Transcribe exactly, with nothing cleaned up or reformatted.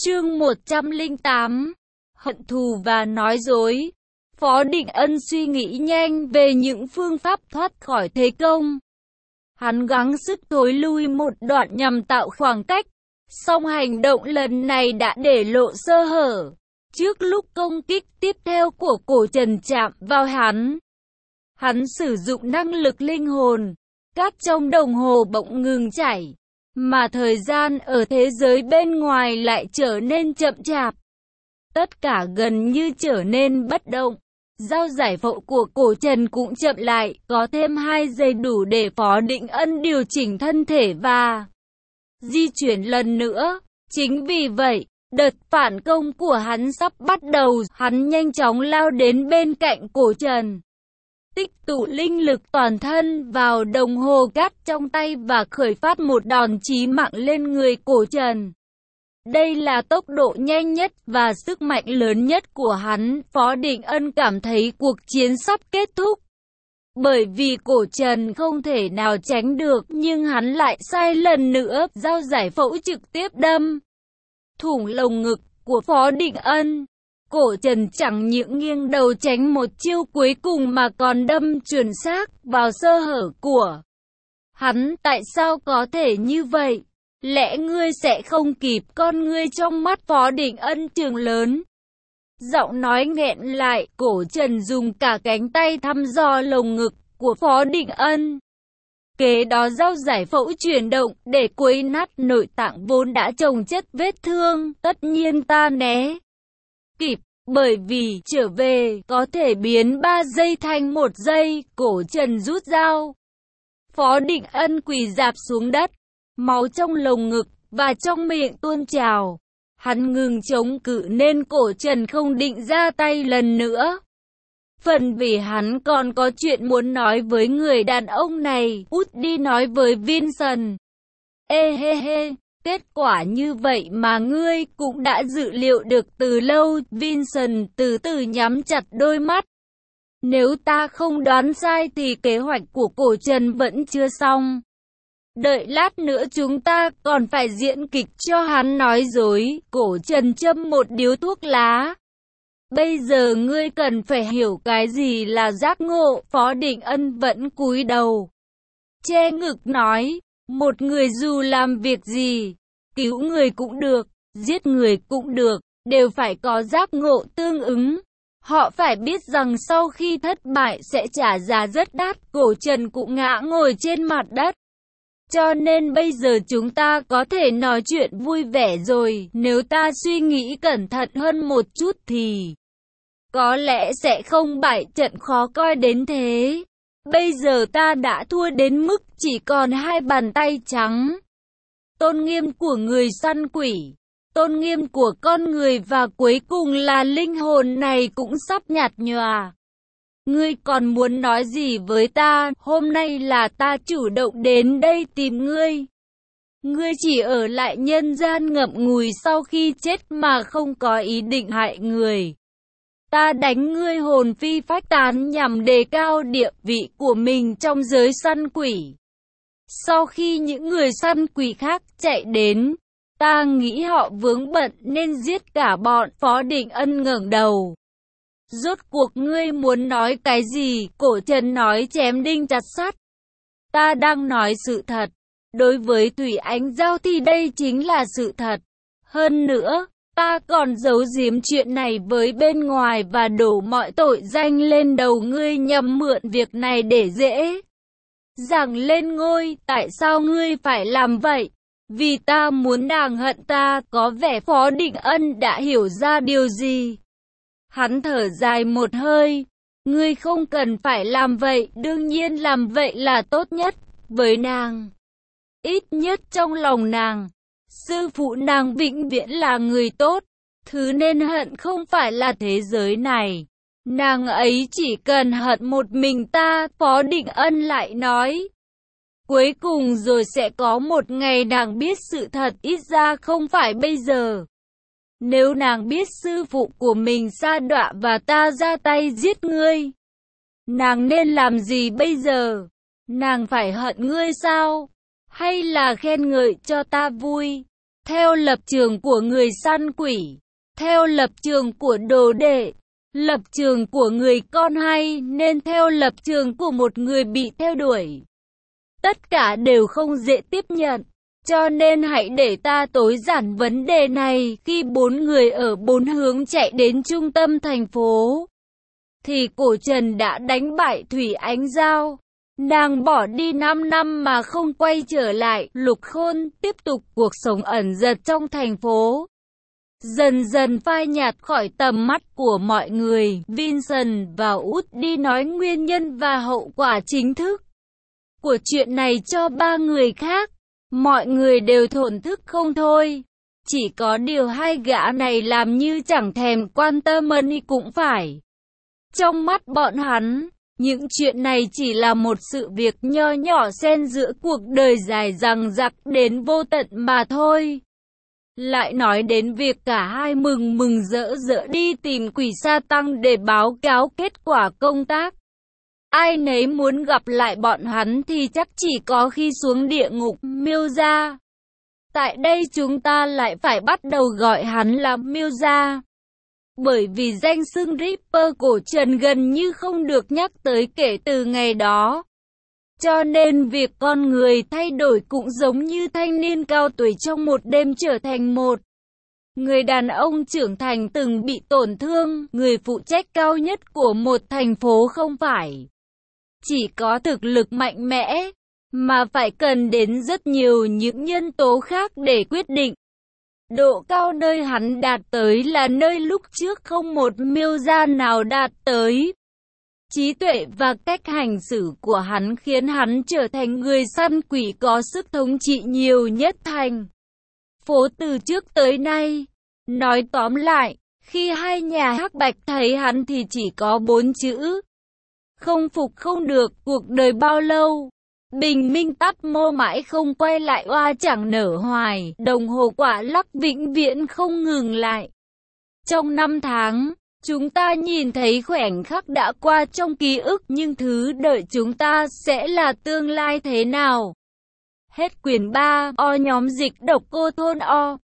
Chương một trăm lẻ tám. Hận thù và nói dối. Phó Định Ân suy nghĩ nhanh về những phương pháp thoát khỏi thế công. Hắn gắng sức thối lui một đoạn nhằm tạo khoảng cách, song hành động lần này đã để lộ sơ hở. Trước lúc công kích tiếp theo của Cổ Trần chạm vào hắn, hắn sử dụng năng lực linh hồn. Cát trong đồng hồ bỗng ngừng chảy, mà thời gian ở thế giới bên ngoài lại trở nên chậm chạp. Tất cả gần như trở nên bất động. Dao giải phẫu của Cổ Trần cũng chậm lại, có thêm hai giây đủ để Phó Định Ân điều chỉnh thân thể và di chuyển lần nữa. Chính vì vậy, đợt phản công của hắn sắp bắt đầu, hắn nhanh chóng lao đến bên cạnh Cổ Trần, tích tụ linh lực toàn thân vào đồng hồ cát trong tay và khởi phát một đòn chí mạng lên người Cổ Trần. Đây là tốc độ nhanh nhất và sức mạnh lớn nhất của hắn. Phó Định Ân cảm thấy cuộc chiến sắp kết thúc, bởi vì Cổ Trần không thể nào tránh được, nhưng hắn lại sai lần nữa. Dao giải phẫu trực tiếp đâm thủng lồng ngực của Phó Định Ân. Cổ Trần chẳng những nghiêng đầu tránh một chiêu cuối cùng mà còn đâm chuẩn xác vào sơ hở của hắn. Tại sao có thể như vậy? Lẽ ngươi sẽ không kịp? Con ngươi trong mắt Phó Định Ân trừng lớn, giọng nói nghẹn lại. Cổ Trần dùng cả cánh tay thăm dò lồng ngực của Phó Định Ân. Kế đó dao giải phẫu chuyển động để quấy nát nội tạng vốn đã chồng chất vết thương. Tất nhiên ta né kịp, bởi vì trở về có thể biến ba giây thành một giây. Cổ Trần rút dao. Phó Định Ân quỳ rạp xuống đất, máu trong lồng ngực và trong miệng tuôn trào. Hắn ngừng chống cự nên Cổ Trần không định ra tay lần nữa. Phần vì hắn còn có chuyện muốn nói với người đàn ông này. Út đi nói với Vincent. Ê hê hê, kết quả như vậy mà ngươi cũng đã dự liệu được từ lâu. Vincent từ từ nhắm chặt đôi mắt. Nếu ta không đoán sai thì kế hoạch của Cổ Trần vẫn chưa xong. Đợi lát nữa chúng ta còn phải diễn kịch cho hắn nói dối. Cổ Trần châm một điếu thuốc lá. Bây giờ ngươi cần phải hiểu cái gì là giác ngộ. Phó Định Ân vẫn cúi đầu, che ngực nói, một người dù làm việc gì, cứu người cũng được, giết người cũng được, đều phải có giác ngộ tương ứng. Họ phải biết rằng sau khi thất bại sẽ trả giá rất đắt. Cổ Trần cũng ngã ngồi trên mặt đất. Cho nên bây giờ chúng ta có thể nói chuyện vui vẻ rồi. Nếu ta suy nghĩ cẩn thận hơn một chút thì có lẽ sẽ không bại trận khó coi đến thế. Bây giờ ta đã thua đến mức chỉ còn hai bàn tay trắng. Tôn nghiêm của người săn quỷ, tôn nghiêm của con người và cuối cùng là linh hồn này cũng sắp nhạt nhòa. Ngươi còn muốn nói gì với ta? Hôm nay là ta chủ động đến đây tìm ngươi. Ngươi chỉ ở lại nhân gian ngậm ngùi sau khi chết mà không có ý định hại người. Ta đánh ngươi hồn phi phách tán nhằm đề cao địa vị của mình trong giới săn quỷ. Sau khi những người săn quỷ khác chạy đến, ta nghĩ họ vướng bận nên giết cả bọn. Phó Định Ân ngẩng đầu. Rốt cuộc ngươi muốn nói cái gì? Cổ Trần nói chém đinh chặt sắt. Ta đang nói sự thật. Đối với Thủy Ánh Giao thì đây chính là sự thật. Hơn nữa, ta còn giấu giếm chuyện này với bên ngoài và đổ mọi tội danh lên đầu ngươi nhằm mượn việc này để dễ dàng lên ngôi. Tại sao ngươi phải làm vậy? Vì ta muốn nàng hận ta. Có vẻ Phó Định Ân đã hiểu ra điều gì. Hắn thở dài một hơi. Ngươi không cần phải làm vậy. Đương nhiên làm vậy là tốt nhất với nàng. Ít nhất trong lòng nàng, sư phụ nàng vĩnh viễn là người tốt. Thứ nên hận không phải là thế giới này. Nàng ấy chỉ cần hận một mình ta. Phó Định Ân lại nói. Cuối cùng rồi sẽ có một ngày nàng biết sự thật, ít ra không phải bây giờ. Nếu nàng biết sư phụ của mình sa đọa và ta ra tay giết ngươi, nàng nên làm gì bây giờ? Nàng phải hận ngươi sao? Hay là khen ngợi cho ta vui? theo lập trường của người săn quỷ, theo lập trường của đồ đệ, lập trường của người con hay nên theo lập trường của một người bị theo đuổi. Tất cả đều không dễ tiếp nhận. Cho nên hãy để ta tối giản vấn đề này. Khi bốn người ở bốn hướng chạy đến trung tâm thành phố, thì cổ Trần đã đánh bại Thủy Ánh Giao. Nàng bỏ đi năm năm mà không quay trở lại. Lục Khôn tiếp tục cuộc sống ẩn dật trong thành phố, dần dần phai nhạt khỏi tầm mắt của mọi người. Vincent và Út đi nói nguyên nhân và hậu quả chính thức của chuyện này cho ba người khác. Mọi người đều thổn thức không thôi. Chỉ có điều hai gã này làm như chẳng thèm quan tâm ân cũng phải. Trong mắt bọn hắn, những chuyện này chỉ là một sự việc nho nhỏ xen giữa cuộc đời dài dằng dặc đến vô tận mà thôi. Lại nói đến việc cả hai mừng mừng rỡ rỡ đi tìm Quỷ Sa Tăng để báo cáo kết quả công tác. Ai nấy muốn gặp lại bọn hắn thì chắc chỉ có khi xuống địa ngục. Miêu Gia. Tại đây chúng ta lại phải bắt đầu gọi hắn là Miêu Gia, bởi vì danh xưng Ripper cổ Trần gần như không được nhắc tới kể từ ngày đó. Cho nên việc con người thay đổi cũng giống như thanh niên cao tuổi trong một đêm trở thành một người đàn ông trưởng thành từng bị tổn thương. Người phụ trách cao nhất của một thành phố không phải chỉ có thực lực mạnh mẽ, mà phải cần đến rất nhiều những nhân tố khác để quyết định. Độ cao nơi hắn đạt tới là nơi lúc trước không một Miêu Gia nào đạt tới. Trí tuệ và cách hành xử của hắn khiến hắn trở thành người săn quỷ có sức thống trị nhiều nhất thành phố từ trước tới nay. Nói tóm lại, khi hai nhà Hắc Bạch thấy hắn thì chỉ có bốn chữ: không phục không được. Cuộc đời bao lâu, bình minh tắt mô mãi không quay lại, oa chẳng nở hoài, đồng hồ quả lắc vĩnh viễn không ngừng lại. Trong năm tháng, chúng ta nhìn thấy khoảnh khắc đã qua trong ký ức, nhưng thứ đợi chúng ta sẽ là tương lai thế nào? Hết quyển ba. O nhóm dịch độc cô thôn O.